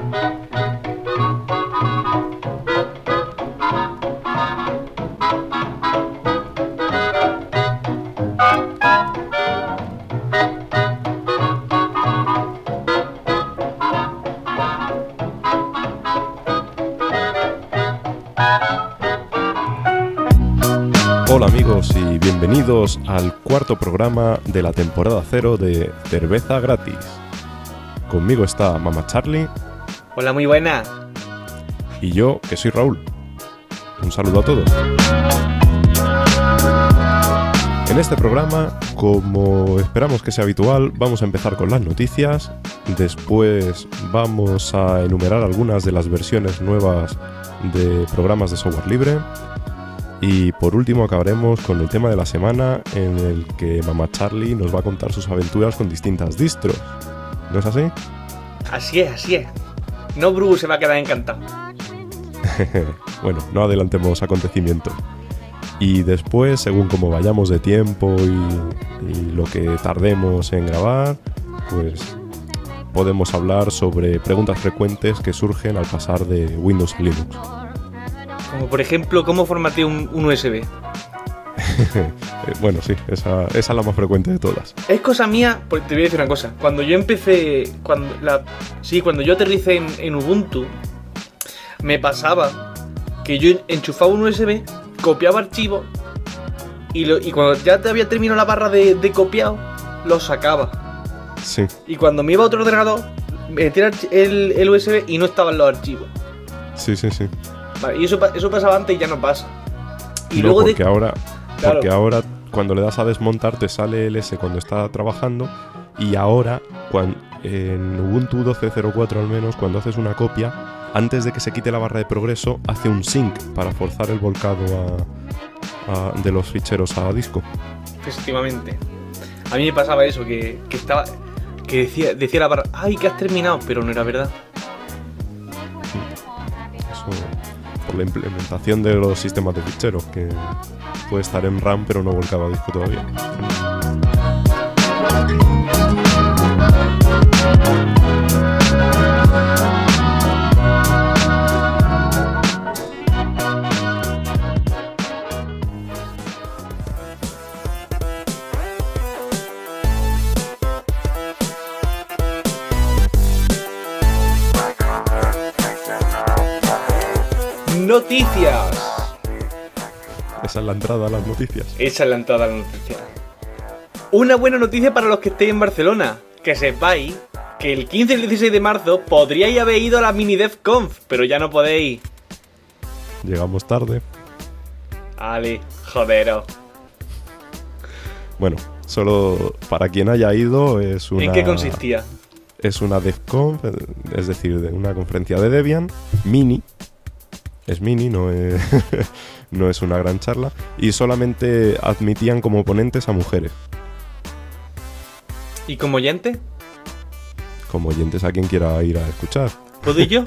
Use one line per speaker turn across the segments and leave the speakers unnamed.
Hola amigos y bienvenidos al cuarto programa de la temporada 0 de Cerveza Gratis. Conmigo está Mama Charlie.
Hola, muy buena.
Y yo, que soy Raúl. Un saludo a todos. En este programa, como esperamos que sea habitual, vamos a empezar con las noticias. Después vamos a enumerar algunas de las versiones nuevas de programas de software libre. Y por último acabaremos con el tema de la semana, en el que Mama Charlie nos va a contar sus aventuras con distintas distros. ¿No es así?
Así es. No, Bru se va a quedar encantado.
Bueno, no adelantemos acontecimientos. Y después, según como vayamos de tiempo y lo que tardemos en grabar, pues podemos hablar sobre preguntas frecuentes que surgen al pasar de Windows a Linux.
Como por ejemplo, ¿cómo formateo un USB?
Bueno, sí, esa es la más frecuente de todas.
Es cosa mía, pues te voy a decir una cosa. Cuando yo empecé, cuando yo aterricé en Ubuntu, me pasaba que yo enchufaba un USB, copiaba archivos y cuando ya te había terminado la barra de copiado, lo sacaba.
Sí.
Y cuando me iba a otro ordenador, metía el USB y no estaban los archivos.
Sí.
Vale, y eso pasaba antes y ya no pasa. Y
no,
luego
porque
Claro.
ahora cuando le das a desmontar te sale el S cuando está trabajando, y ahora en Ubuntu 12.04 al menos, cuando haces una copia, antes de que se quite la barra de progreso, hace un sync para forzar el volcado de los ficheros a disco.
Efectivamente. A mí me pasaba eso, que decía la barra, ¡ay, que has terminado! Pero no era verdad.
Eso por la implementación de los sistemas de ficheros, que puede estar en RAM pero no volcado a disco todavía.
¡Noticias!
Esa es la entrada a las noticias.
Esa es la entrada a la noticia. Una buena noticia para los que estéis en Barcelona. Que sepáis que el 15 y el 16 de marzo podríais haber ido a la mini DevConf, pero ya no podéis.
Llegamos tarde.
Ale, jodero.
Bueno, solo para quien haya ido es una...
¿En qué consistía?
Es una DevConf, es decir, de una conferencia de Debian, mini. Es mini, no es, no es una gran charla. Y solamente admitían como ponentes a mujeres.
¿Y como oyente?
Como oyentes a quien quiera ir a escuchar.
¿Puedo ir yo?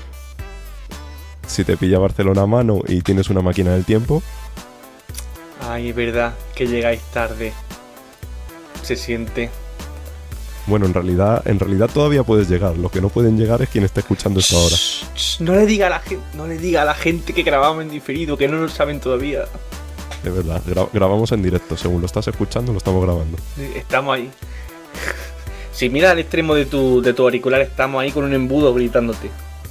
Si te pilla Barcelona a mano y tienes una máquina del tiempo.
Ay, es verdad que llegáis tarde. Se siente.
Bueno, en realidad todavía puedes llegar. Lo que no pueden llegar es quien esté escuchando esto ahora.
No le diga a la gente que grabamos en diferido, que no lo saben todavía.
De verdad, grabamos en directo. Según lo estás escuchando, lo estamos grabando.
Estamos ahí. Si miras al extremo de tu auricular, estamos ahí con un embudo gritándote.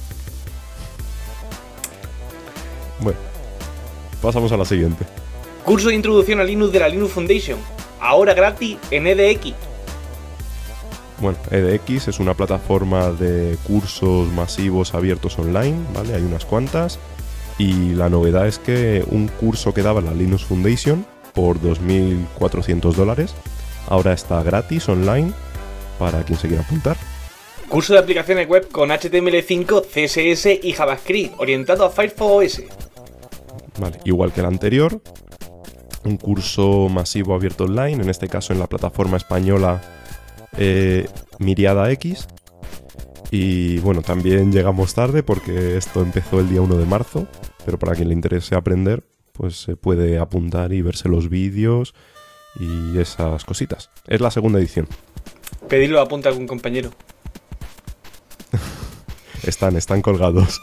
Bueno, pasamos a la siguiente.
Curso de introducción a Linux de la Linux Foundation. Ahora gratis en edX.
Bueno, edX es una plataforma de cursos masivos abiertos online, ¿vale? Hay unas cuantas. Y la novedad es que un curso que daba la Linux Foundation por $2.400 ahora está gratis online para quien se quiera apuntar.
Curso de aplicaciones web con HTML5, CSS y JavaScript, orientado a Firefox OS.
Vale, igual que el anterior, un curso masivo abierto online, en este caso en la plataforma española Miriada X. Y bueno, también llegamos tarde porque esto empezó el día 1 de marzo, pero para quien le interese aprender, pues se puede apuntar y verse los vídeos y esas cositas. Es la segunda edición.
Pedirlo apunta a algún compañero.
Están colgados.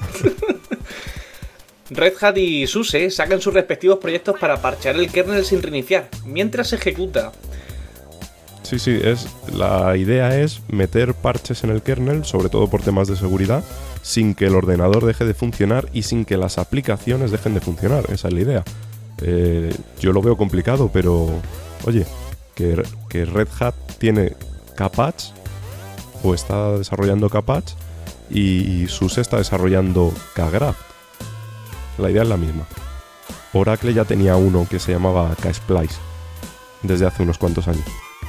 Red Hat y SUSE sacan sus respectivos proyectos para parchear el kernel sin reiniciar, mientras se ejecuta.
Sí, la idea es meter parches en el kernel, sobre todo por temas de seguridad, sin que el ordenador deje de funcionar y sin que las aplicaciones dejen de funcionar. Esa es la idea. Yo lo veo complicado, pero oye, que Red Hat tiene Kpatch o está desarrollando Kpatch y SUSE está desarrollando Kgraft. La idea es la misma. Oracle ya tenía uno que se llamaba Ksplice desde hace unos cuantos años.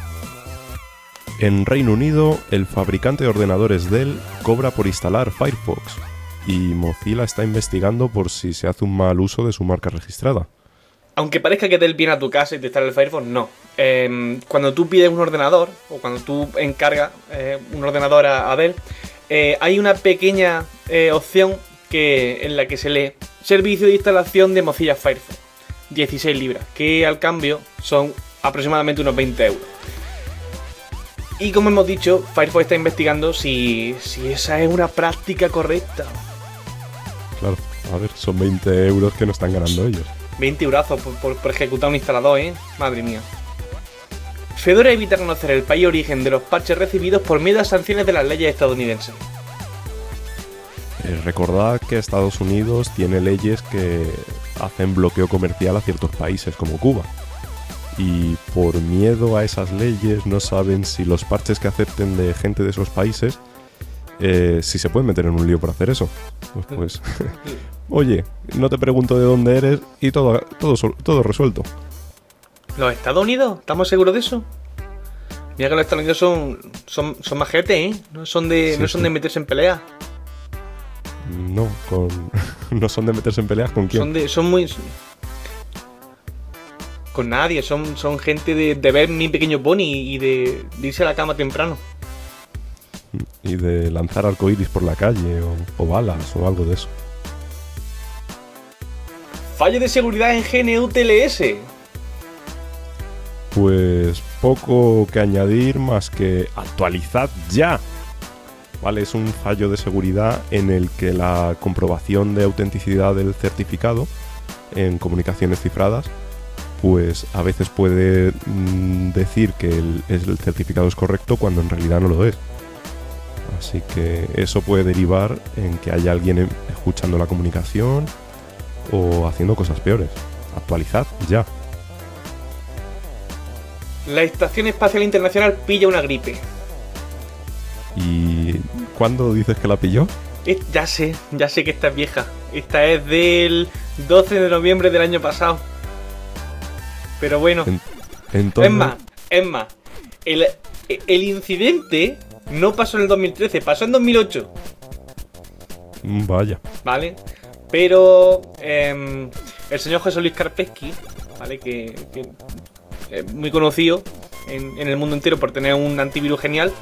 En Reino Unido, el fabricante de ordenadores Dell cobra por instalar Firefox y Mozilla está investigando por si se hace un mal uso de su marca registrada.
Aunque parezca que Dell viene a tu casa y te instala el Firefox, no. Cuando tú pides un ordenador o cuando tú encargas un ordenador a Dell, hay una pequeña opción en la que se lee servicio de instalación de Mozilla Firefox, 16 libras, que al cambio son aproximadamente unos 20 euros. Y como hemos dicho, Firefox está investigando si esa es una práctica correcta.
Claro, a ver, son 20 euros que no están ganando ellos.
20 eurazos por ejecutar un instalador, madre mía. Fedora evita conocer el país origen de los parches recibidos por miedo a sanciones de las leyes estadounidenses.
Recordad que Estados Unidos tiene leyes que hacen bloqueo comercial a ciertos países como Cuba. Y por miedo a esas leyes no saben si los parches que acepten de gente de esos países si se pueden meter en un lío por hacer eso. Pues oye, no te pregunto de dónde eres y todo resuelto.
¿Los Estados Unidos? ¿Estamos seguros de eso? Mira que los Estados Unidos son majetes, No son de meterse en peleas.
No, no son de meterse en peleas con quién.
Son muy... Con nadie, son gente de ver Mi Pequeño Pony y de irse a la cama temprano.
Y de lanzar arcoíris por la calle o balas o algo de eso.
Fallo de seguridad en GNU TLS.
Pues poco que añadir más que actualizad ya. Vale, es un fallo de seguridad en el que la comprobación de autenticidad del certificado en comunicaciones cifradas pues a veces puede decir que el certificado es correcto cuando en realidad no lo es. Así que eso puede derivar en que haya alguien escuchando la comunicación o haciendo cosas peores. Actualizad ya.
La Estación Espacial Internacional pilla una gripe.
¿Y cuándo dices que la pilló?
Ya sé que esta es vieja. Esta es del 12 de noviembre del año pasado. Pero bueno,
entonces...
es más, el incidente no pasó en el 2013, pasó en 2008.
Vaya.
¿Vale? Pero el señor José Luis Karpesky, ¿vale? Que es muy conocido en el mundo entero por tener un antivirus genial,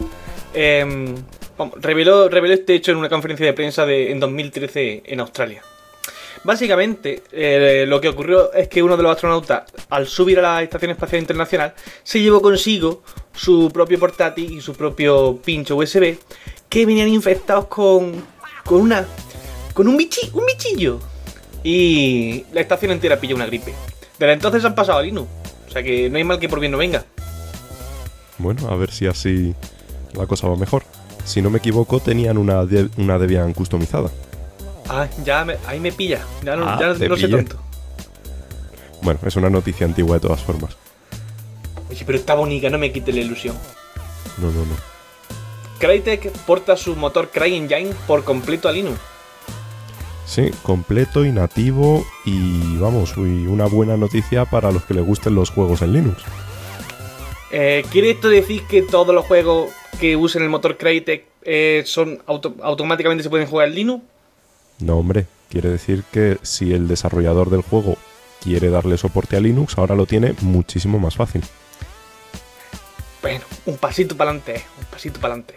reveló este hecho en una conferencia de prensa en 2013 en Australia. Básicamente, lo que ocurrió es que uno de los astronautas, al subir a la Estación Espacial Internacional, se llevó consigo su propio portátil y su propio pincho USB, que venían infectados con un bichillo. Y la estación entera pilló una gripe. Desde entonces han pasado a Linux. O sea que no hay mal que por bien no venga.
Bueno, a ver si así la cosa va mejor. Si no me equivoco, tenían una Debian customizada.
Ah, ahí me pilla. Ya no sé tanto.
Bueno, es una noticia antigua de todas formas.
Oye, pero está bonita, no me quite la ilusión.
No.
Crytek porta su motor CryEngine por completo a Linux.
Sí, completo y nativo y vamos, una buena noticia para los que les gusten los juegos en Linux.
¿Quiere esto decir que todos los juegos que usen el motor Crytek automáticamente se pueden jugar en Linux?
No, hombre, quiere decir que si el desarrollador del juego quiere darle soporte a Linux, ahora lo tiene muchísimo más fácil.
Bueno, un pasito para adelante.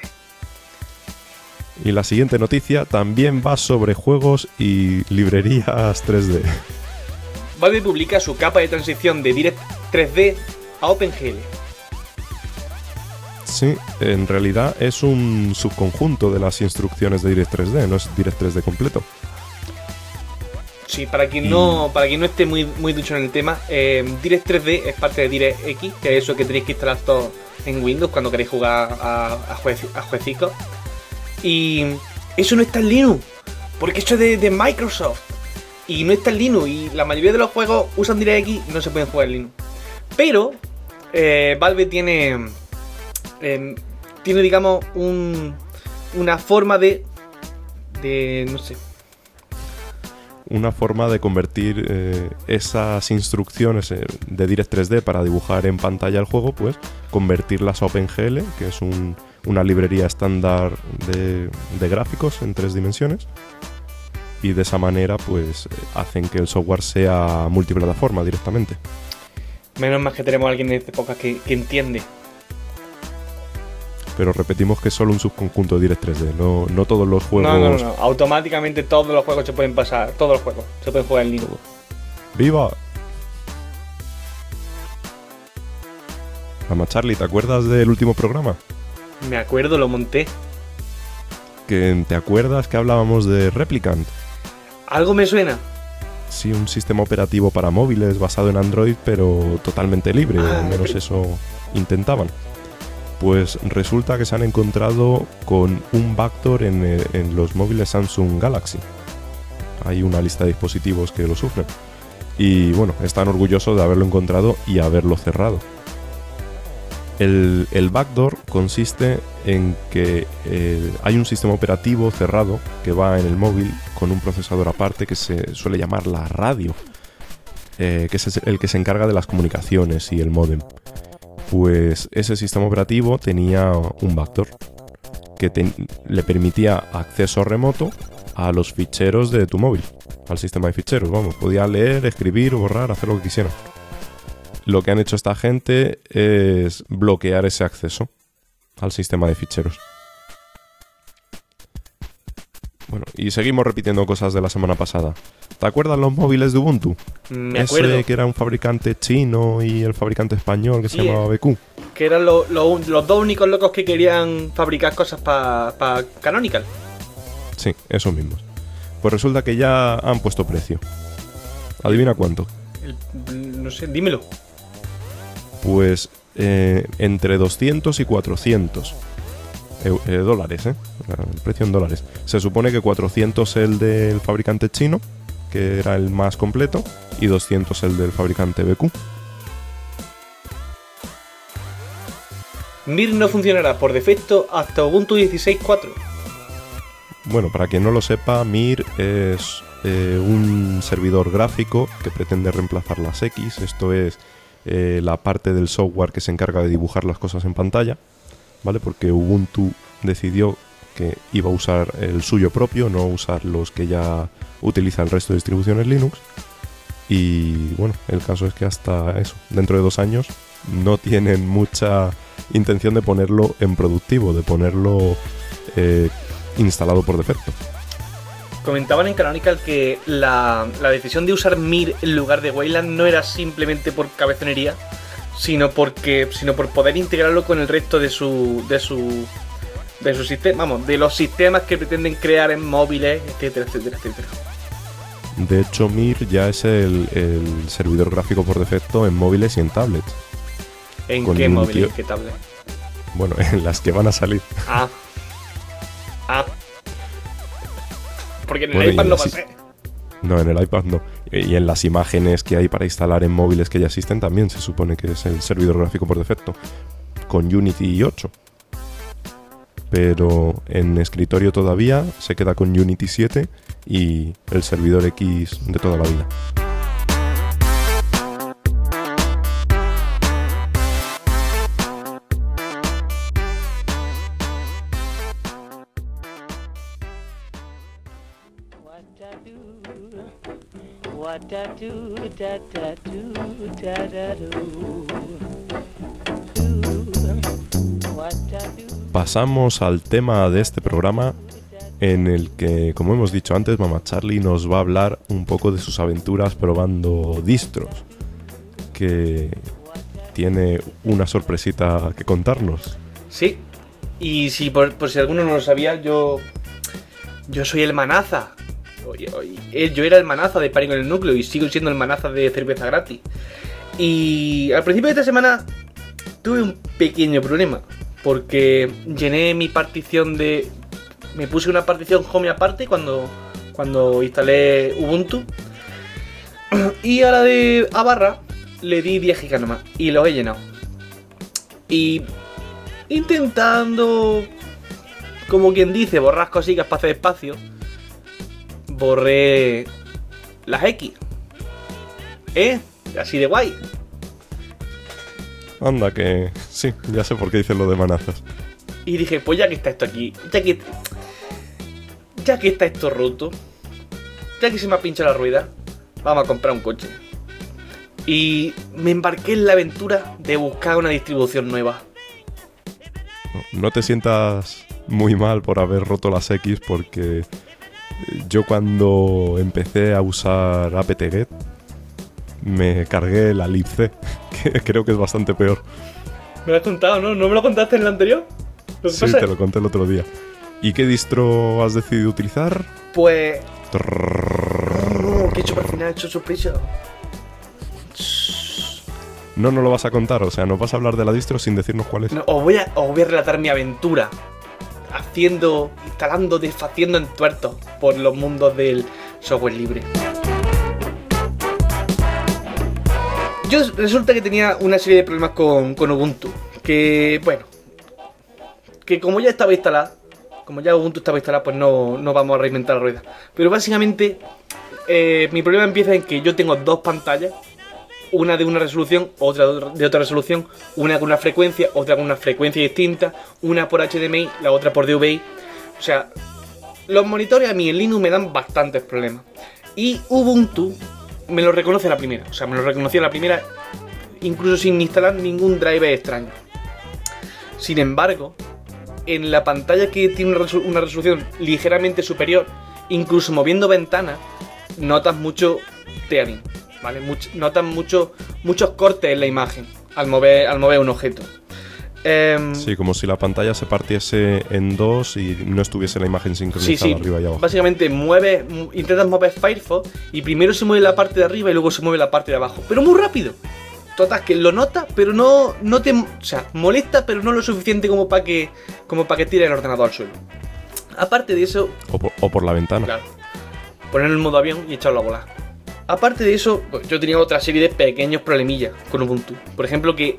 Y la siguiente noticia también va sobre juegos y librerías 3D.
Valve publica su capa de transición de Direct 3D a OpenGL.
Sí, en realidad es un subconjunto de las instrucciones de Direct 3D, no es Direct 3D completo.
Sí, para quien no esté muy ducho en el tema, Direct 3D es parte de DirectX, que es eso que tenéis que instalar todo en Windows cuando queréis jugar a jueguecitos. Y eso no está en Linux, porque eso es de Microsoft. Y no está en Linux, y la mayoría de los juegos usan DirectX y no se pueden jugar en Linux. Pero Valve tiene digamos una forma de no sé,
una forma de convertir esas instrucciones de Direct 3D para dibujar en pantalla el juego, pues convertirlas a OpenGL, que es una librería estándar de gráficos en 3 dimensiones, y de esa manera pues hacen que el software sea multiplataforma directamente.
Menos mal que tenemos a alguien en esta época que entiende.
Pero repetimos que es solo un subconjunto de Direct 3D, no todos los juegos...
No. Automáticamente todos los juegos se pueden pasar, todos los juegos se pueden jugar en Linux.
¡Viva! Mamá Charlie, ¿te acuerdas del último programa?
Me acuerdo, lo monté.
¿Te acuerdas que hablábamos de Replicant?
Algo me suena.
Sí, un sistema operativo para móviles basado en Android, pero totalmente libre, al menos eso intentaban. Pues resulta que se han encontrado con un backdoor en los móviles Samsung Galaxy. Hay una lista de dispositivos que lo sufren. Y bueno, están orgullosos de haberlo encontrado y haberlo cerrado. El backdoor consiste en que hay un sistema operativo cerrado que va en el móvil con un procesador aparte que se suele llamar la radio, que es el que se encarga de las comunicaciones y el módem. Pues ese sistema operativo tenía un backdoor que le permitía acceso remoto a los ficheros de tu móvil, al sistema de ficheros, vamos, podía leer, escribir, borrar, hacer lo que quisiera. Lo que han hecho esta gente es bloquear ese acceso al sistema de ficheros. Bueno, y seguimos repitiendo cosas de la semana pasada. ¿Te acuerdas los móviles de Ubuntu?
Me acuerdo.
Ese que era un fabricante chino y el fabricante español que se llamaba BQ.
Que eran los dos únicos locos que querían fabricar cosas para Canonical.
Sí, esos mismos. Pues resulta que ya han puesto precio. ¿Adivina cuánto?
No sé, dímelo.
Pues entre 200 y 400 dólares, el precio en dólares. Se supone que 400 el del fabricante chino, que era el más completo, y 200 el del fabricante BQ.
Mir no funcionará por defecto hasta Ubuntu 16.4.
Bueno, para quien no lo sepa, Mir es un servidor gráfico que pretende reemplazar las X. Esto es la parte del software que se encarga de dibujar las cosas en pantalla, ¿vale? Porque Ubuntu decidió que iba a usar el suyo propio, no usar los que ya utiliza el resto de distribuciones Linux. Y bueno, el caso es que hasta eso, dentro de 2 años, no tienen mucha intención de ponerlo en productivo, de ponerlo instalado por defecto.
Comentaban en Canonical que la decisión de usar Mir en lugar de Wayland no era simplemente por cabezonería, sino por poder integrarlo con el resto de su sistema, vamos, de los sistemas que pretenden crear en móviles, etcétera, etcétera, etcétera.
De hecho, Mir ya es el servidor gráfico por defecto en móviles y en tablets.
¿En qué móviles y en qué tablets?
Bueno, en las que van a salir.
Porque en el iPad no pasé.
No, en el iPad no. Y en las imágenes que hay para instalar en móviles que ya existen también se supone que es el servidor gráfico por defecto, con Unity 8. Pero en escritorio todavía se queda con Unity 7 y el servidor X de toda la vida. Pasamos al tema de este programa, en el que, como hemos dicho antes, Mamá Charlie nos va a hablar un poco de sus aventuras probando distros, que tiene una sorpresita que contarnos.
Sí. Y si por si alguno no lo sabía, yo soy el manaza. Yo era el manaza de Pánico en el Núcleo y sigo siendo el manaza de Cerveza Gratis. Y al principio de esta semana tuve un pequeño problema, porque llené mi partición de... Me puse una partición home aparte cuando instalé Ubuntu. Y a la de A barra le di 10 GB nomás y los he llenado. Y intentando, como quien dice, borrar cositas para hacer espacio, borré las X. Así de guay.
Anda, que sí, ya sé por qué dices lo de manazas.
Y dije, pues ya que está esto aquí, ya que está esto roto, ya que se me ha pinchado la rueda, vamos a comprar un coche. Y me embarqué en la aventura de buscar una distribución nueva.
No te sientas muy mal por haber roto las X, porque yo cuando empecé a usar apt-get me cargué la libc, que creo que es bastante peor.
Me lo has contado, ¿no? ¿No me lo contaste en el anterior?
Sí, te lo conté el otro día. ¿Y qué distro has decidido utilizar?
Pues... ¿Qué he hecho para el final? He hecho sorpresa.
No lo vas a contar, o sea, no vas a hablar de la distro sin decirnos cuál es.
No, os voy a relatar mi aventura instalando, deshaciendo entuertos por los mundos del software libre. Yo resulta que tenía una serie de problemas con Ubuntu. Que, bueno, que como ya estaba instalada, como ya Ubuntu estaba instalada, pues no vamos a reinventar la rueda. Pero básicamente, mi problema empieza en que yo tengo dos pantallas. Una de una resolución, otra de otra resolución, una con una frecuencia, otra con una frecuencia distinta, una por HDMI, la otra por DVI. O sea, los monitores a mí en Linux me dan bastantes problemas. Y Ubuntu me lo reconoce a la primera. O sea, me lo reconocía a la primera, incluso sin instalar ningún driver extraño. Sin embargo, en la pantalla que tiene una resolución ligeramente superior, incluso moviendo ventanas, notas mucho tearing. ¿Vale? Notan muchos cortes en la imagen al mover un objeto.
Sí, como si la pantalla se partiese en dos y no estuviese la imagen sincronizada arriba y abajo.
Básicamente intentas mover Firefox y primero se mueve la parte de arriba y luego se mueve la parte de abajo. Pero muy rápido. Total, que lo nota, pero no te... O sea, molesta, pero no lo suficiente como para que tire el ordenador al suelo. Aparte de eso...
O por la ventana.
Claro. Ponerlo en modo avión y echarlo a volar. Aparte de eso, pues, yo tenía otra serie de pequeños problemillas con Ubuntu. Por ejemplo, que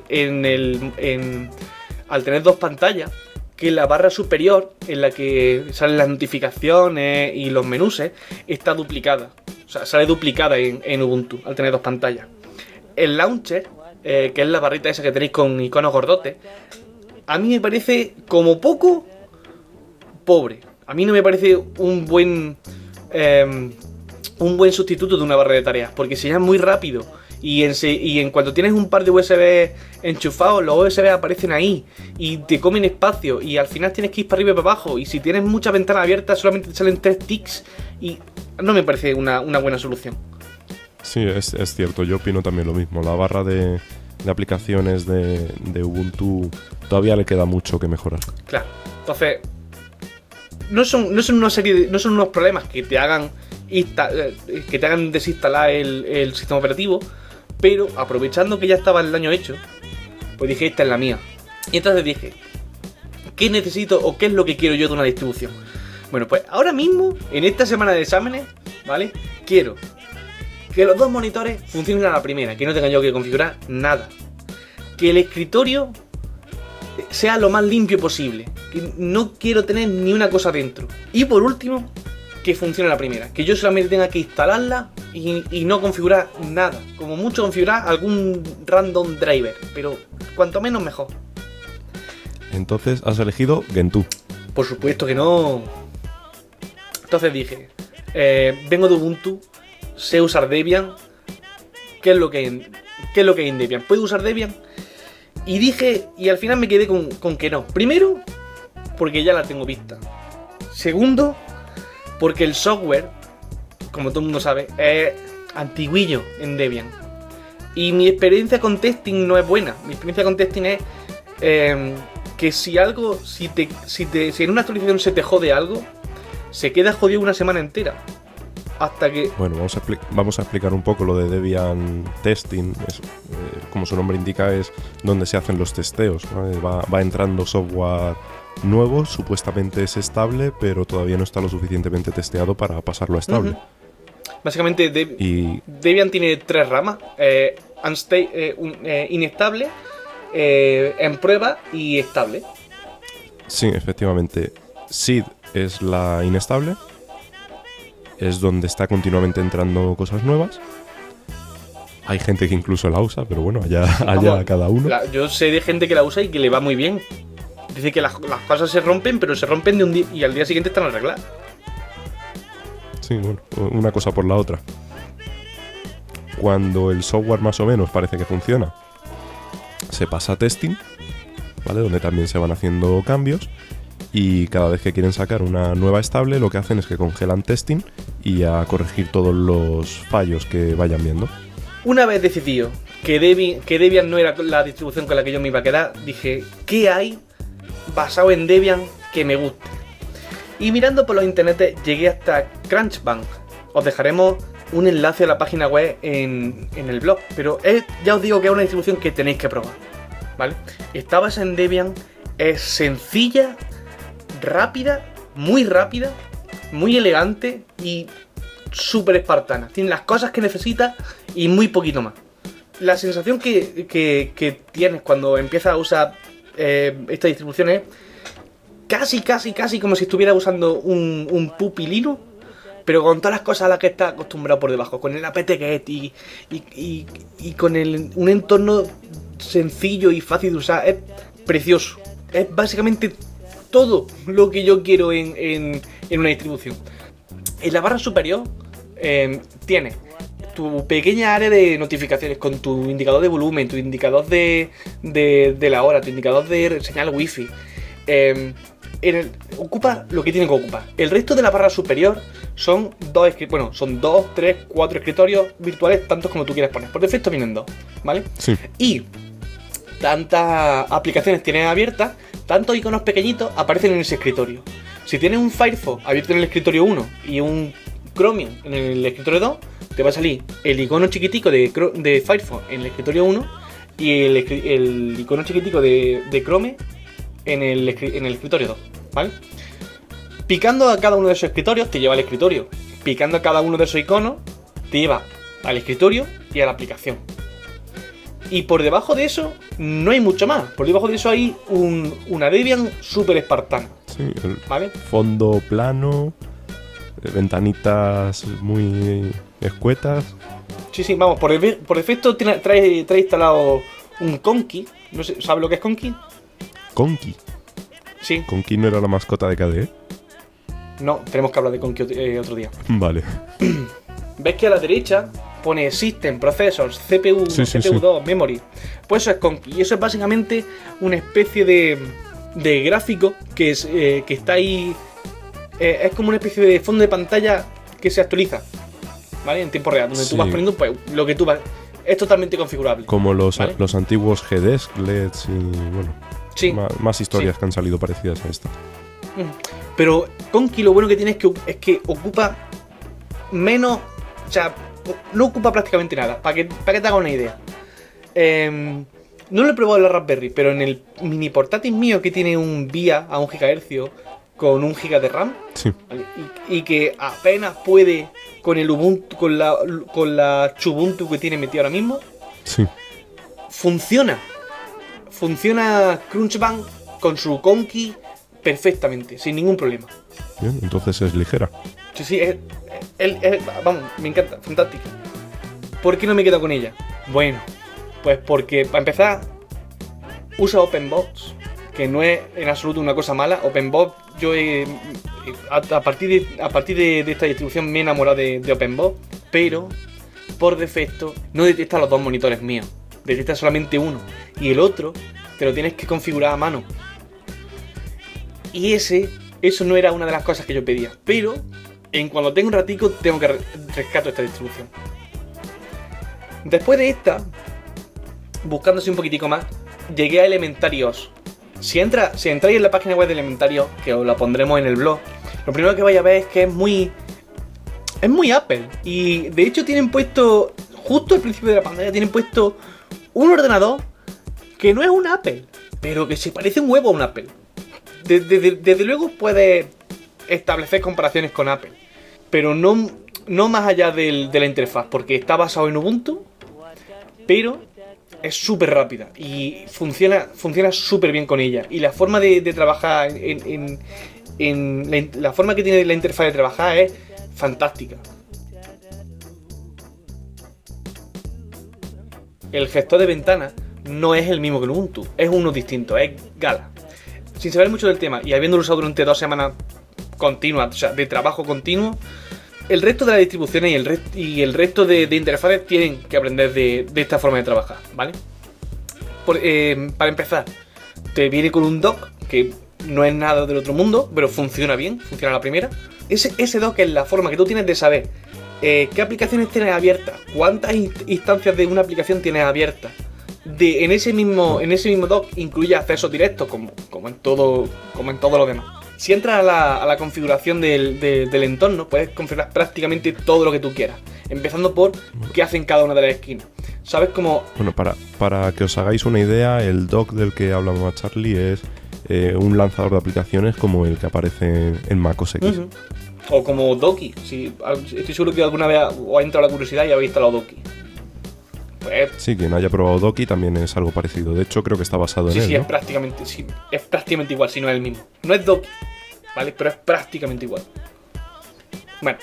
al tener dos pantallas, que la barra superior, en la que salen las notificaciones y los menús, está duplicada. O sea, sale duplicada en Ubuntu, al tener dos pantallas. El launcher, que es la barrita esa que tenéis con iconos gordotes, a mí me parece como poco pobre. A mí no me parece un buen sustituto de una barra de tareas, porque se llama muy rápido y en cuanto tienes un par de USB enchufados, los USB aparecen ahí y te comen espacio y al final tienes que ir para arriba y para abajo, y si tienes muchas ventanas abiertas solamente te salen 3 tics y no me parece una buena solución.
Sí, es cierto, yo opino también lo mismo. La barra de aplicaciones de Ubuntu todavía le queda mucho que mejorar.
Claro, entonces no son unos problemas que te hagan desinstalar el sistema operativo, pero aprovechando que ya estaba el daño hecho, pues dije, esta es la mía. Y entonces dije, ¿qué necesito o qué es lo que quiero yo de una distribución? Bueno, pues ahora mismo, en esta semana de exámenes, ¿vale? Quiero que los dos monitores funcionen a la primera, que no tenga yo que configurar nada, que el escritorio sea lo más limpio posible, que no quiero tener ni una cosa dentro, y por último, que funcione la primera, que yo solamente tenga que instalarla y no configurar nada, como mucho configurar algún random driver, pero cuanto menos mejor.
Entonces has elegido Gentoo.
Por supuesto que no. Entonces dije, vengo de Ubuntu, sé usar Debian. ¿Qué es lo que hay en Debian? ¿Puedo usar Debian? Y dije, y al final me quedé con que no. Primero, porque ya la tengo vista. Segundo, porque el software, como todo el mundo sabe, es antiguillo en Debian. Y mi experiencia con testing no es buena. Mi experiencia con testing es que si algo, si en una actualización se te jode algo, se queda jodido una semana entera. Hasta que...
Bueno, vamos a explicar un poco lo de Debian Testing. Como su nombre indica, es donde se hacen los testeos, ¿vale? Va entrando software nuevo, supuestamente es estable, pero todavía no está lo suficientemente testeado para pasarlo a estable.
Básicamente Debian tiene 3 ramas. Inestable, en prueba y estable.
Sí, efectivamente. SID es la inestable. Es donde está continuamente entrando cosas nuevas. Hay gente que incluso la usa, pero bueno, allá cada uno.
Yo sé de gente que la usa y que le va muy bien. Dice que las cosas se rompen, pero se rompen de un día y al día siguiente están arregladas.
Sí, bueno, una cosa por la otra. Cuando el software más o menos parece que funciona, se pasa a testing, ¿vale? Donde también se van haciendo cambios. Y cada vez que quieren sacar una nueva estable, lo que hacen es que congelan testing y a corregir todos los fallos que vayan viendo.
Una vez decidido que Debian no era la distribución con la que yo me iba a quedar, dije, ¿qué hay basado en Debian que me guste? Y mirando por los internetes llegué hasta Crunchbase. Os dejaremos un enlace a la página web en el blog, pero ya os digo que es una distribución que tenéis que probar, ¿vale? Está basada en Debian, es sencilla, rápida, muy elegante y súper espartana. Tiene las cosas que necesitas y muy poquito más. La sensación que tienes cuando empiezas a usar esta distribución es casi como si estuvieras usando un Puppy Linux, pero con todas las cosas a las que estás acostumbrado por debajo, con el apt-get y con un entorno sencillo y fácil de usar. Es precioso. Es básicamente todo lo que yo quiero en una distribución. En la barra superior tienes tu pequeña área de notificaciones con tu indicador de volumen, tu indicador de la hora, tu indicador de señal wifi. Ocupa lo que tiene que ocupar. El resto de la barra superior son 2, 3, 4 escritorios virtuales, tantos como tú quieras poner. Por defecto vienen 2, ¿vale?
Sí.
Y tantas aplicaciones tienes abiertas, tantos iconos pequeñitos aparecen en ese escritorio. Si tienes un Firefox abierto en el escritorio 1 y un Chromium en el escritorio 2, te va a salir el icono chiquitico de Firefox en el escritorio 1 y el icono chiquitico de Chrome en el escritorio 2, ¿vale? Picando a cada uno de esos escritorios te lleva al escritorio. Picando a cada uno de esos iconos te lleva al escritorio y a la aplicación. Y por debajo de eso no hay mucho más. Por debajo de eso hay una Debian súper espartana. Sí, ¿vale?
Fondo plano, ventanitas muy escuetas.
Sí, vamos, por defecto trae instalado un Conky. No sé, ¿sabes lo que es Conky?
¿Conky?
Sí.
¿Conky no era la mascota de KDE?
No, tenemos que hablar de Conky otro día.
Vale.
¿Ves que a la derecha pone System, Processors, CPU, CPU2, Memory? Pues eso es Conky. Y eso es básicamente una especie de gráfico que está ahí. Es como una especie de fondo de pantalla que se actualiza, ¿vale? En tiempo real, donde tú vas poniendo pues, lo que tú vas. Es totalmente configurable.
Como los antiguos GDESK, LEDs y bueno. Más historias que han salido parecidas a esta.
Pero Conky lo bueno que tiene es que ocupa menos. O sea, no ocupa prácticamente nada. Para que te haga una idea. No lo he probado en la Raspberry, pero en el mini portátil mío que tiene un VIA a 1 GHz con 1 GB de RAM,
sí.
y que apenas puede con el Ubuntu, con la Xubuntu que tiene metido ahora mismo,
sí. Funciona
Crunchbase con su Conky perfectamente, sin ningún problema.
Bien, entonces es ligera.
Sí, vamos, me encanta, fantástico. ¿Por qué no me quedo con ella? Bueno, pues porque para empezar usa OpenBox, que no es en absoluto una cosa mala. OpenBox, yo a partir de esta distribución me he enamorado de OpenBox, pero por defecto no detecta los 2 monitores míos, detecta solamente uno, y el otro te lo tienes que configurar a mano. Y eso no era una de las cosas que yo pedía, pero en cuando tengo un ratico tengo que rescatar esta distribución. Después de esta, buscándose un poquitico más, llegué a Elementary OS. Si entráis en la página web de Elementario, que os la pondremos en el blog, lo primero que vais a ver es que es muy Apple. Y de hecho tienen puesto, justo al principio de la pantalla, tienen puesto un ordenador que no es un Apple, pero que se parece un huevo a un Apple. Desde luego puedes establecer comparaciones con Apple, pero no más allá de la interfaz, porque está basado en Ubuntu, pero es súper rápida y funciona súper bien con ella. Y la forma de trabajar la forma que tiene la interfaz de trabajar es fantástica. El gestor de ventanas no es el mismo que el Ubuntu, es uno distinto, es Gala. Sin saber mucho del tema y habiéndolo usado durante 2 semanas continuas, o sea, de trabajo continuo, el resto de las distribuciones y el resto de interfaces tienen que aprender de esta forma de trabajar, ¿vale? Para empezar, te viene con un dock que no es nada del otro mundo, pero funciona bien, funciona a la primera. Ese dock es la forma que tú tienes de saber qué aplicaciones tienes abiertas, cuántas instancias de una aplicación tienes abiertas. En ese mismo dock incluye accesos directos, como en todo lo demás. Si entras a la configuración del entorno, puedes configurar prácticamente todo lo que tú quieras, empezando por qué hacen cada una de las esquinas. ¿Sabes cómo?
Bueno, para que os hagáis una idea, el dock del que hablamos Charlie es un lanzador de aplicaciones como el que aparece en macOS X.
Uh-huh. O como Doki. Estoy seguro que alguna vez os ha entrado la curiosidad y habéis instalado Doki. Pues,
sí, quien haya probado Doki también es algo parecido. De hecho, creo que está basado en él, ¿no?
Es prácticamente igual, si no es el mismo. No es Doki, ¿vale? Pero es prácticamente igual. Bueno.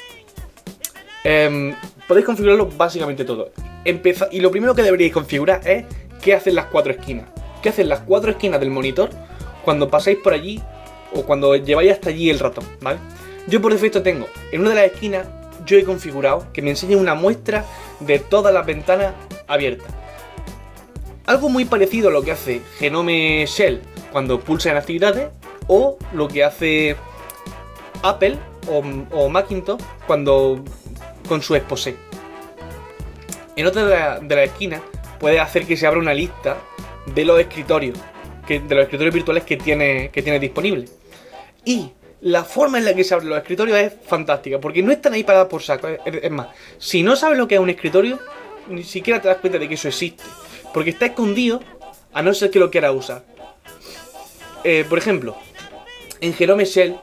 Podéis configurarlo básicamente todo. Y lo primero que deberíais configurar es qué hacen las 4 esquinas. ¿Qué hacen las 4 esquinas del monitor cuando pasáis por allí o cuando lleváis hasta allí el ratón, ¿vale? Yo por defecto tengo, en una de las esquinas, yo he configurado que me enseñe una muestra de todas las ventanas abiertas. Algo muy parecido a lo que hace Genome Shell cuando pulsa en actividades, o lo que hace Apple o Macintosh cuando con su Exposé. En otra de las esquinas puedes hacer que se abra una lista de los escritorios, virtuales que tiene disponibles. Y la forma en la que se abren los escritorios es fantástica, porque no están ahí para dar por saco. Es más, si no sabes lo que es un escritorio, ni siquiera te das cuenta de que eso existe, porque está escondido, a no ser que lo quieras usar. Por ejemplo, en Genome Shell,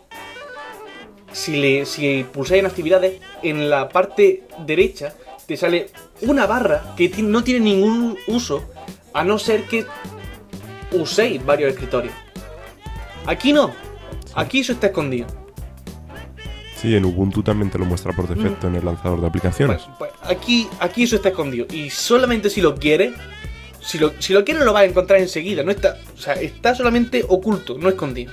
si pulsáis en actividades, en la parte derecha te sale una barra que no tiene ningún uso, a no ser que uséis varios escritorios. Aquí no. Aquí eso está escondido.
Sí, en Ubuntu también te lo muestra por defecto en el lanzador de aplicaciones.
Pues aquí eso está escondido. Y solamente si lo quieres, si lo quieres lo vas a encontrar enseguida. No está, o sea, está solamente oculto, no escondido.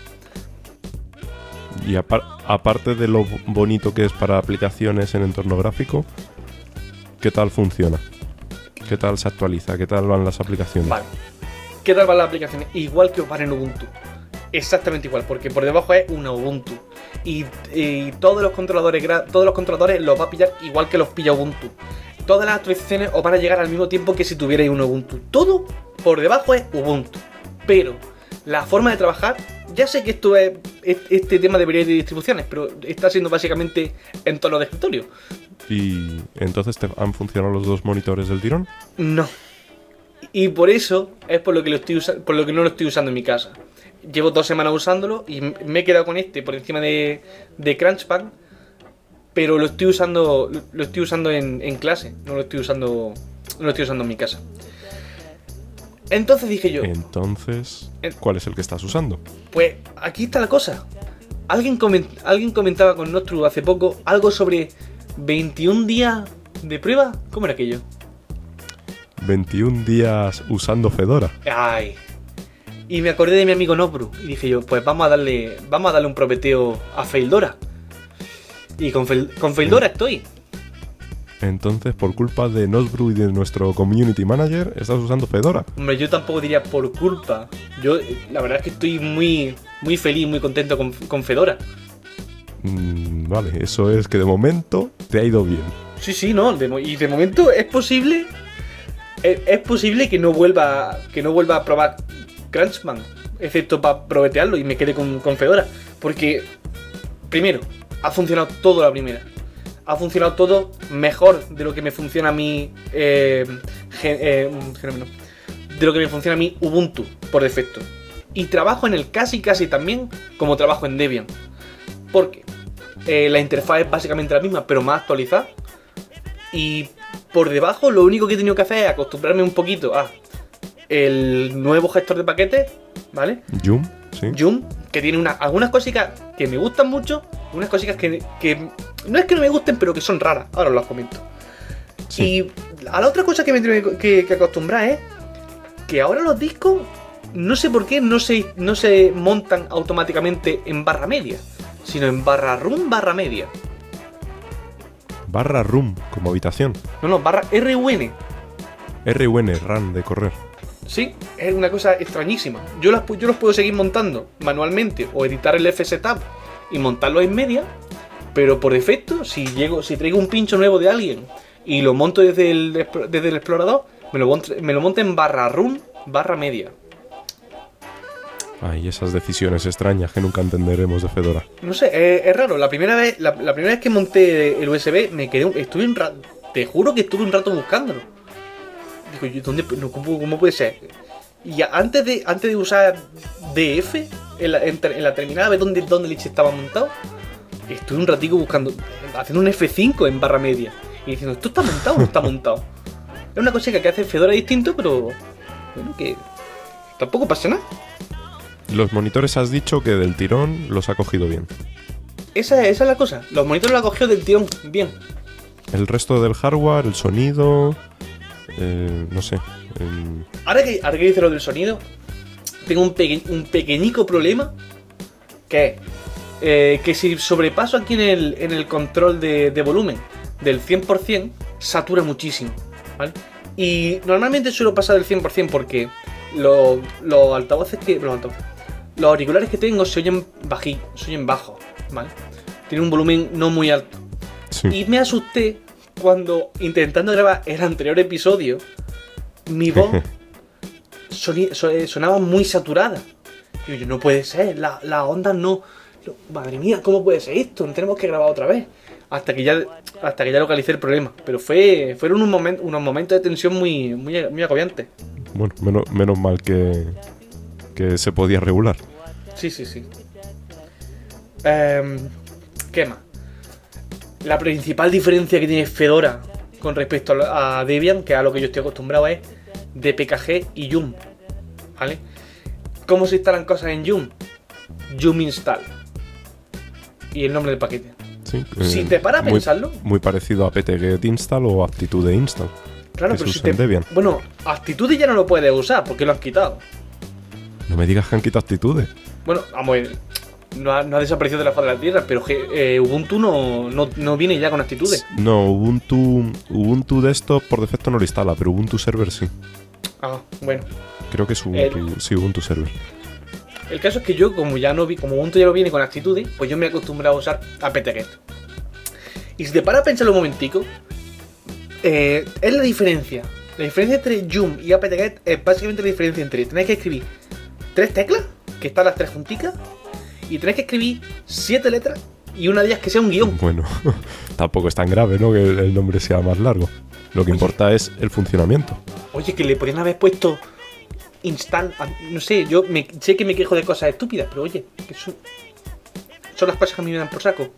Y aparte de lo bonito que es para aplicaciones en entorno gráfico, ¿qué tal funciona? ¿Qué tal se actualiza? ¿Qué tal van las aplicaciones?
Vale. ¿Qué tal van las aplicaciones? Igual que os van en Ubuntu. Exactamente igual, porque por debajo es una Ubuntu. Y todos los controladores los va a pillar igual que los pilla Ubuntu. Todas las actualizaciones os van a llegar al mismo tiempo que si tuvierais un Ubuntu. Todo por debajo es Ubuntu. Pero la forma de trabajar, ya sé que esto es este tema de variedad de distribuciones, pero está siendo básicamente en tono de escritorio.
¿Y entonces te han funcionado los 2 monitores del tirón?
No. Y por eso es por lo que no lo estoy usando en mi casa. Llevo 2 semanas usándolo y me he quedado con este por encima de Crunchband, pero lo estoy usando en clase, no lo estoy usando en mi casa. Entonces dije yo...
Entonces, ¿cuál es el que estás usando?
Pues aquí está la cosa. Alguien comentaba con Nostru hace poco algo sobre 21 días de prueba. ¿Cómo era aquello?
21 días usando Fedora.
Ay. Y me acordé de mi amigo Nostru y dije yo, pues vamos a darle un propeteo a Feildora. Y con Feildora estoy.
Entonces, por culpa de Nostru y de nuestro community manager, estás usando Fedora.
Hombre, yo tampoco diría por culpa. Yo, la verdad es que estoy muy, muy feliz, muy contento con Fedora.
Vale, eso es que de momento te ha ido bien.
Sí, no, y de momento es posible que no vuelva a probar Crunchband. excepto para probetearlo y me quedé con Fedora. Porque, primero, ha funcionado todo la primera. Ha funcionado todo mejor de lo que me funciona a mí. De lo que me funciona a mí Ubuntu por defecto. Y trabajo en el casi también como trabajo en Debian. Porque la interfaz es básicamente la misma, pero más actualizada. Y por debajo lo único que he tenido que hacer es acostumbrarme un poquito a el nuevo gestor de paquetes, ¿vale?
Yum, sí.
Yum, que tiene algunas cositas que me gustan mucho, unas cositas que no es que no me gusten, pero que son raras. Ahora os las comento. Sí. Y a la otra cosa que me tengo que acostumbrar es que ahora los discos, no sé por qué, no se montan automáticamente en barra media, sino en barra room barra media.
Barra room, como habitación.
No, barra RUN.
RUN, run, de correr.
Sí, es una cosa extrañísima. Yo los puedo seguir montando manualmente o editar el FSetup y montarlo en media, pero por defecto, si traigo un pincho nuevo de alguien y lo monto desde el explorador, me lo monto en barra room barra media.
Ay, esas decisiones extrañas que nunca entenderemos de Fedora.
No sé, es raro. La primera vez que monté el USB te juro que estuve un rato buscándolo. Digo, ¿cómo puede ser? Y antes de usar DF en la terminal, a ver dónde leche estaba montado, estuve un ratico buscando, haciendo un F5 en barra media y diciendo, ¿esto está montado o no está montado? Es una cosa que hace Fedora distinto, pero bueno, que tampoco pasa nada.
Los monitores has dicho que del tirón los ha cogido bien.
Esa es la cosa. Los monitores los ha cogido del tirón bien.
El resto del hardware, el sonido... no sé.
Ahora que dice lo del sonido, tengo un pequeñico problema. Que es que si sobrepaso aquí en el control de volumen del 100%, satura muchísimo, ¿vale? Y normalmente suelo pasar del 100% porque los auriculares que tengo se oyen bajos, ¿vale? Tienen un volumen no muy alto. Sí. Y me asusté cuando, intentando grabar el anterior episodio, mi voz sonaba muy saturada. Y yo, no puede ser, las ondas no... Madre mía, ¿cómo puede ser esto? Tenemos que grabar otra vez. Hasta que ya localicé el problema. Pero fueron unos momentos de tensión muy agobiantes.
Bueno, menos mal que se podía regular.
Sí. ¿Qué más? La principal diferencia que tiene Fedora con respecto a Debian, que es a lo que yo estoy acostumbrado, es dpkg y yum, ¿vale? ¿Cómo se instalan cosas en yum? Yum install. Y el nombre del paquete. Sí, si te paras a pensarlo...
Muy parecido a apt-get install o aptitude install.
Claro, pero si Bueno, Aptitude ya no lo puedes usar porque lo han quitado.
No me digas que han quitado Aptitude.
Bueno, vamos, no ha desaparecido de la faz de la tierra, pero Ubuntu no viene ya con Aptitude.
No, Ubuntu Desktop por defecto no lo instala, pero Ubuntu Server sí.
Ah, bueno.
Creo que es Ubuntu Server.
El caso es que yo, como Ubuntu ya lo viene con Aptitude, pues yo me he acostumbrado a usar apt-get. Y si te paras a pensarlo un momentico, es la diferencia. La diferencia entre yum y apt-get es básicamente la diferencia entre tener que escribir 3 teclas, que están las 3 junticas, y tener que escribir 7 letras y una de ellas que sea un guión.
Bueno, tampoco es tan grave, ¿no? Que el nombre sea más largo. Lo que importa es el funcionamiento.
Oye, que le podrían haber puesto install, no sé, sé que me quejo de cosas estúpidas, pero oye, que son las cosas que a mí me dan por saco.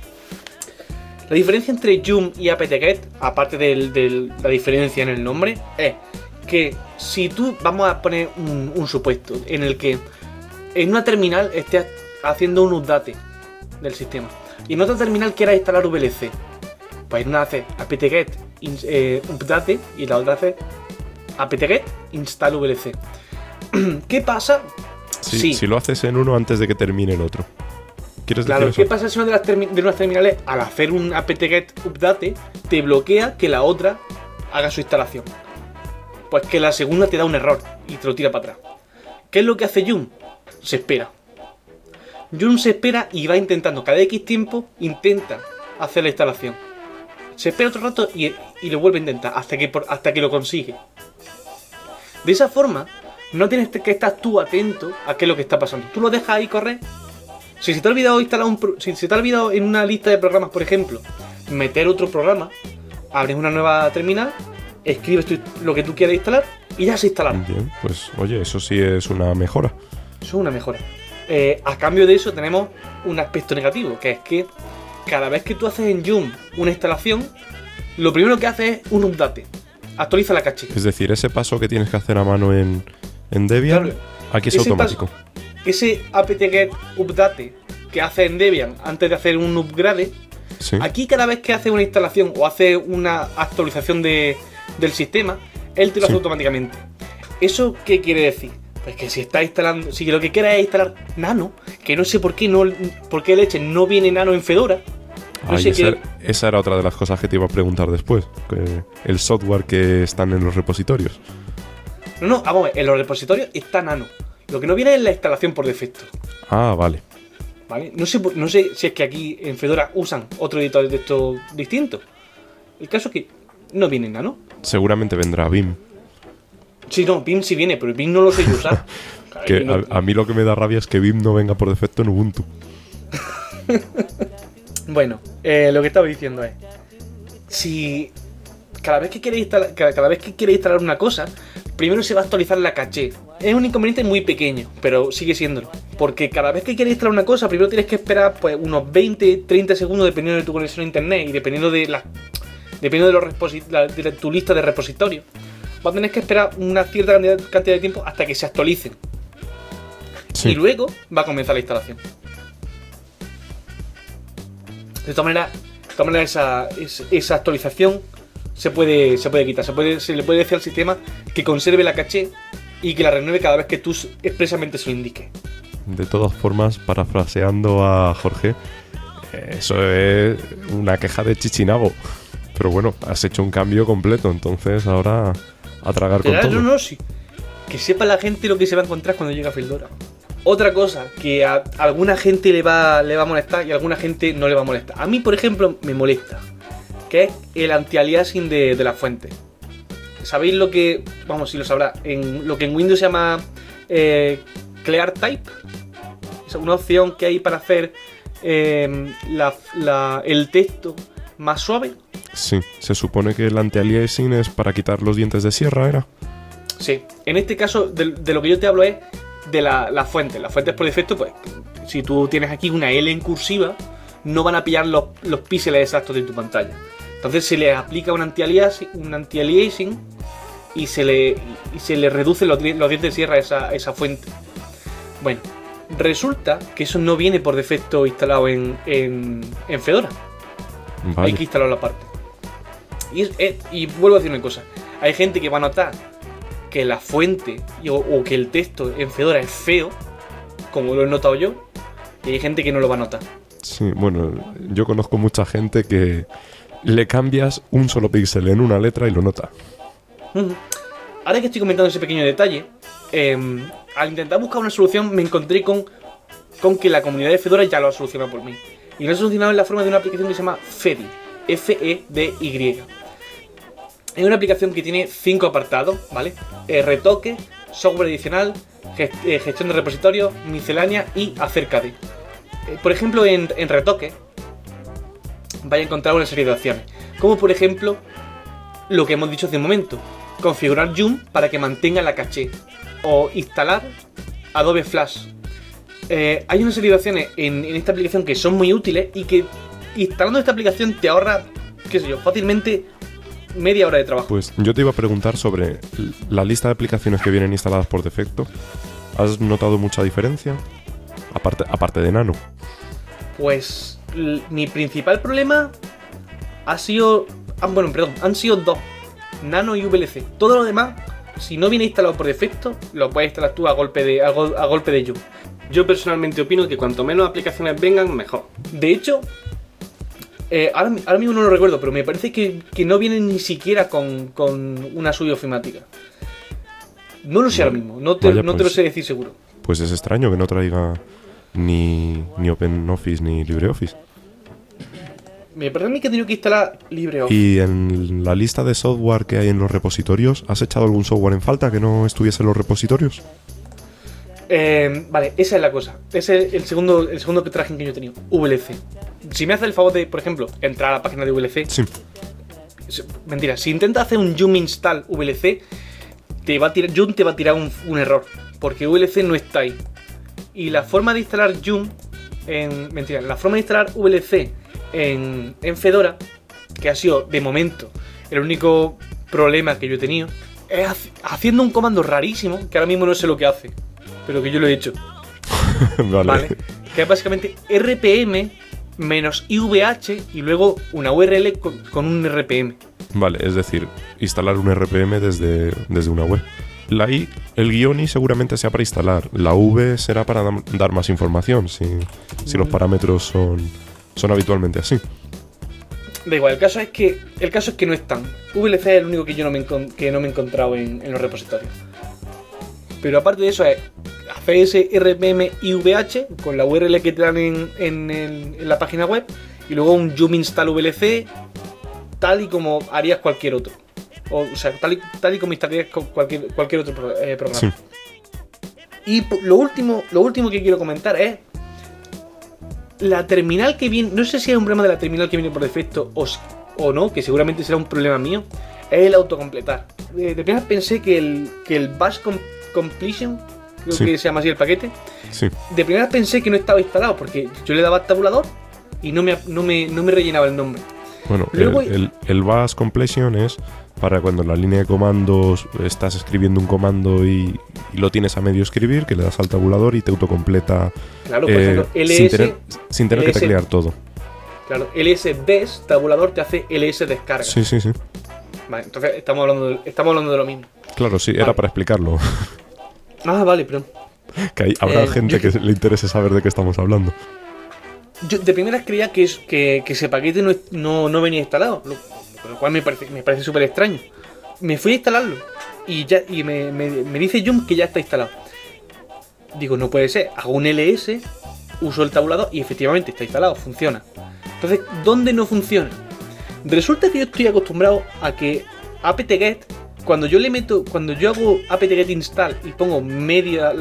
La diferencia entre yum y apt-get, aparte de la diferencia en el nombre, es que si tú, vamos a poner un supuesto en el que en una terminal estés haciendo un update del sistema y en otra terminal quieras instalar VLC, pues en una hace apt-get update y la otra hace apt-get install VLC. ¿Qué pasa?
Si lo haces en uno antes de que termine el otro.
Claro, ¿qué pasa si una de unas terminales, al hacer un apt-get update, te bloquea que la otra haga su instalación? Pues que la segunda te da un error y te lo tira para atrás. ¿Qué es lo que hace Yum? Se espera. Yum se espera y va intentando, cada X tiempo, intenta hacer la instalación. Se espera otro rato y lo vuelve a intentar hasta que lo consigue. De esa forma, no tienes que estar tú atento a qué es lo que está pasando. Tú lo dejas ahí correr. Si se te ha olvidado instalar si se te ha olvidado en una lista de programas, por ejemplo, meter otro programa, abres una nueva terminal, escribes lo que tú quieras instalar y ya se instalará.
Bien, pues oye, eso sí es una mejora.
Eso es una mejora. A cambio de eso tenemos un aspecto negativo, que es que cada vez que tú haces en Joom una instalación, lo primero que hace es un update. Actualiza la caché.
Es decir, ese paso que tienes que hacer a mano en Debian, claro, aquí es automático.
Ese apt-get update que hace en Debian antes de hacer un upgrade, sí. Aquí cada vez que hace una instalación o hace una actualización del sistema, él te lo hace automáticamente. ¿Eso qué quiere decir? Pues que si está instalando, si lo que quieras es instalar Nano, que no sé por qué leche no viene Nano en Fedora. No sé
esa era otra de las cosas que te iba a preguntar después. El software que están en los repositorios.
No, vamos a ver, en los repositorios está Nano. Lo que no viene es la instalación por defecto.
Ah, vale.
¿Vale? No sé si es que aquí en Fedora usan otro editor de texto distinto. El caso es que no viene Nano.
Seguramente vendrá Vim.
Sí, no, Vim sí viene, pero Vim no lo sé yo usar.
Que a mí lo que me da rabia es que Vim no venga por defecto en Ubuntu.
Bueno, lo que estaba diciendo es, si cada vez que quieres instalar una cosa, primero se va a actualizar la caché. Es un inconveniente muy pequeño, pero sigue siéndolo. Porque cada vez que quieres instalar una cosa, primero tienes que esperar pues unos 20-30 segundos dependiendo de tu conexión a internet y dependiendo de tu lista de repositorios. Vas a tener que esperar una cierta cantidad de tiempo hasta que se actualicen. Sí. Y luego va a comenzar la instalación. De todas maneras esa actualización se puede quitar. Se le puede decir al sistema que conserve la caché y que la renueve cada vez que tú expresamente se lo indiques.
De todas formas, parafraseando a Jorge, eso es una queja de Chichinabo. Pero bueno, has hecho un cambio completo, entonces ahora a tragar con todo.
No, sí. Que sepa la gente lo que se va a encontrar cuando llegue a Fedora. Otra cosa que a alguna gente le va a molestar y a alguna gente no le va a molestar. A mí, por ejemplo, me molesta. Que es el anti-aliasing de la fuente. ¿Sabéis lo que, vamos, si lo sabrá, lo que en Windows se llama Clear Type? Es una opción que hay para hacer el texto más suave.
Sí, se supone que el anti-aliasing es para quitar los dientes de sierra, ¿era?
Sí, en este caso de lo que yo te hablo es de la fuente. Las fuentes por defecto, pues, si tú tienes aquí una L en cursiva, no van a pillar los píxeles exactos de tu pantalla. Entonces se le aplica un anti-aliasing y se le reducen los dientes de sierra a esa fuente. Bueno, resulta que eso no viene por defecto instalado en Fedora. Vale. Hay que instalarlo aparte. Y vuelvo a decir una cosa. Hay gente que va a notar que la fuente o que el texto en Fedora es feo, como lo he notado yo, y hay gente que no lo va a notar.
Sí, bueno, yo conozco mucha gente que le cambias un solo píxel en una letra y lo nota.
Ahora que estoy comentando ese pequeño detalle, al intentar buscar una solución me encontré con que la comunidad de Fedora ya lo ha solucionado por mí. Y lo ha solucionado en la forma de una aplicación que se llama Fedy, Fedy. Es una aplicación que tiene 5 apartados, ¿vale? Retoque, software adicional, gestión de repositorios, miscelánea y acerca de. Por ejemplo, en retoque vais a encontrar una serie de opciones, como por ejemplo lo que hemos dicho hace un momento, configurar Joom para que mantenga la caché o instalar Adobe Flash. Hay una serie de opciones en esta aplicación que son muy útiles y que instalando esta aplicación te ahorra, qué sé yo, fácilmente media hora de trabajo.
Pues yo te iba a preguntar sobre la lista de aplicaciones que vienen instaladas por defecto. ¿Has notado mucha diferencia? Aparte de Nano.
Pues mi principal problema han sido dos: Nano y VLC. Todo lo demás, si no viene instalado por defecto, lo puedes instalar tú a golpe de Joom. Yo personalmente opino que cuanto menos aplicaciones vengan, mejor. De hecho, ahora mismo no lo recuerdo, pero me parece que no vienen ni siquiera con una suite ofimática. No lo sé ahora mismo, no te lo sé decir seguro.
Pues es extraño que no traiga ni OpenOffice ni LibreOffice.
Me parece a mí que he tenido que instalar LibreOffice.
Y en la lista de software que hay en los repositorios, ¿has echado algún software en falta que no estuviese en los repositorios?
Vale, esa es la cosa. Ese es el segundo tracking que yo he tenido. VLC. Si me hace el favor de, por ejemplo, entrar a la página de VLC.
Sí.
Mentira, si intentas hacer un Joom install VLC, Joom te va a tirar un error. Porque VLC no está ahí. Y la forma de instalar Joom la forma de instalar VLC en Fedora, que ha sido, de momento, el único problema que yo he tenido, es haciendo un comando rarísimo, que ahora mismo no sé lo que hace, pero que yo lo he hecho. Vale. Que es básicamente RPM menos IVH y luego una URL con un RPM.
Vale, es decir, instalar un RPM desde una web. La I, el guión I seguramente sea para instalar. La V será para dar más información, si los parámetros son habitualmente así.
Da igual, el caso es que no están. VLC es el único que yo no me he encontrado en los repositorios. Pero aparte de eso es hacer ese RPM IVH con la URL que te dan en la página web y luego un Joom install VLC tal y como harías cualquier otro. O sea, tal y como instalarías cualquier otro programa.
Sí.
Y lo último que quiero comentar es la terminal que viene. No sé si es un problema de la terminal que viene por defecto o no, que seguramente será un problema mío. Es el autocompletar. De primera pensé que el Bash Completion, creo que se llama así el paquete.
Sí.
De primera pensé que no estaba instalado porque yo le daba al tabulador y no me rellenaba el nombre.
Bueno, el Bash Completion es para cuando en la línea de comandos estás escribiendo un comando y lo tienes a medio escribir, que le das al tabulador y te autocompleta.
Claro, por ejemplo,
sin tener que teclear todo.
Claro, ls-des tabulador te hace ls descarga.
Sí.
Vale, entonces estamos hablando de lo mismo.
Claro, sí, era para explicarlo.
Ah, vale, perdón.
Que habrá gente que le interese saber de qué estamos hablando.
Yo de primeras creía que ese paquete no venía instalado, lo cual me parece súper extraño. Me fui a instalarlo y me dice Joom que ya está instalado. Digo, no puede ser, hago un ls, uso el tabulador y efectivamente está instalado, funciona. Entonces, ¿dónde no funciona? Resulta que yo estoy acostumbrado a que apt-get, cuando yo hago apt-get install y pongo media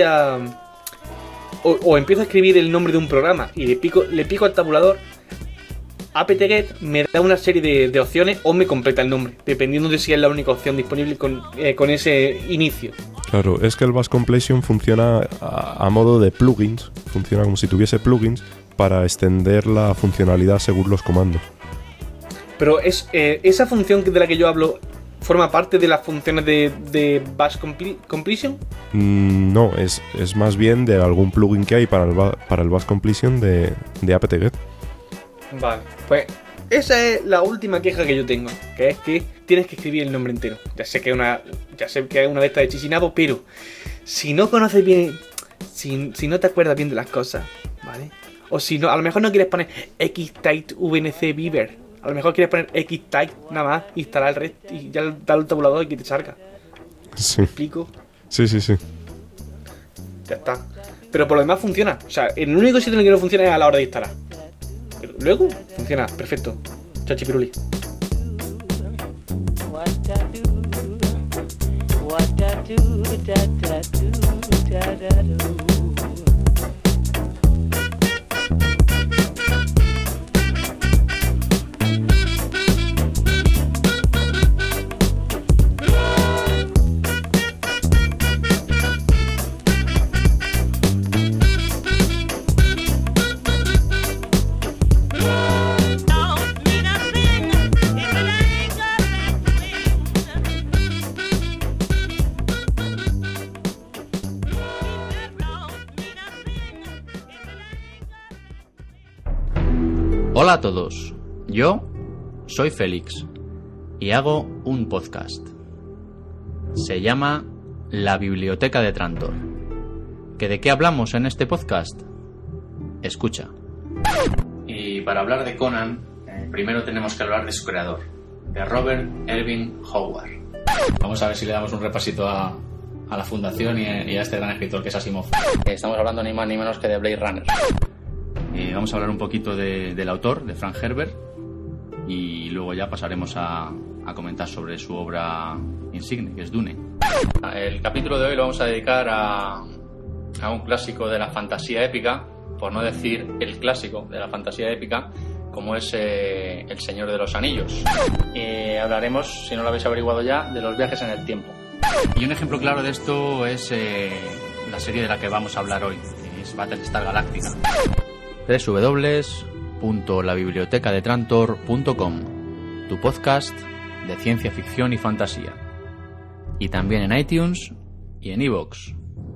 o empiezo a escribir el nombre de un programa y le pico al tabulador, apt-get me da una serie de opciones o me completa el nombre, dependiendo de si es la única opción disponible con ese inicio.
Claro, es que el Bash Completion funciona a modo de plugins, funciona como si tuviese plugins para extender la funcionalidad según los comandos. Pero
esa función de la que yo hablo ¿forma parte de las funciones de Bash Completion?
No, es más bien de algún plugin que hay para el Bash Completion de apt-get.
Vale, pues esa es la última queja que yo tengo, que es que tienes que escribir el nombre entero. Ya sé que es una de estas de chichinabo, pero si no conoces bien, si no te acuerdas bien de las cosas, ¿vale? O si no, a lo mejor no quieres poner xtype vnc beaver. A lo mejor quieres poner xtype nada más, instalar el resto y ya darle al tabulador y que te salga.
Sí.
¿Me explico?
Sí.
Ya está. Pero por lo demás funciona. O sea, el único sitio en el que no funciona es a la hora de instalar. Pero luego funciona, perfecto. Chachipiruli.
Hola a todos, yo soy Félix y hago un podcast. Se llama La Biblioteca de Trantor. ¿Que de qué hablamos en este podcast? Escucha. Y para hablar de Conan, primero tenemos que hablar de su creador, de Robert Irving Howard. Vamos a ver si le damos un repasito a la fundación y a este gran escritor que es Asimov. Estamos hablando ni más ni menos que de Blade Runner. Vamos a hablar un poquito del autor, de Frank Herbert, y luego ya pasaremos a comentar sobre su obra insigne, que es Dune. El capítulo de hoy lo vamos a dedicar a un clásico de la fantasía épica, por no decir el clásico de la fantasía épica, como es El Señor de los Anillos. Hablaremos, si no lo habéis averiguado ya, de los viajes en el tiempo. Y un ejemplo claro de esto es la serie de la que vamos a hablar hoy, que es Battlestar Galactica. www.labibliotecadetrantor.com, tu podcast de ciencia ficción y fantasía. Y también en iTunes y en iVoox.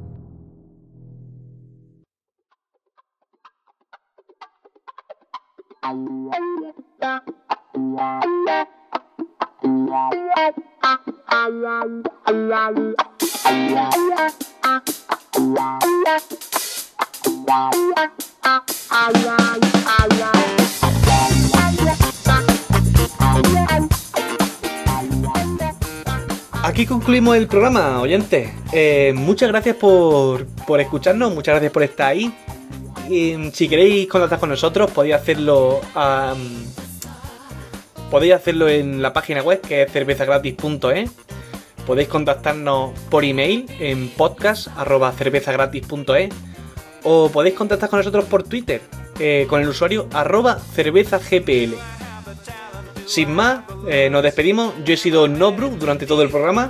Aquí concluimos el programa, oyentes. Muchas gracias por escucharnos, muchas gracias por estar ahí. Si queréis contactar con nosotros, podéis hacerlo en la página web, que es cervezagratis.es. Podéis contactarnos por email en podcast@cervezagratis.es, o podéis contactar con nosotros por Twitter con el usuario @cervezagpl. Sin más, nos despedimos. Yo he sido Nobru durante todo el programa.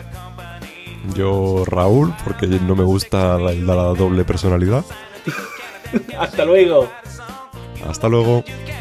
Yo Raúl, porque no me gusta la doble personalidad.
Hasta luego.
Hasta luego.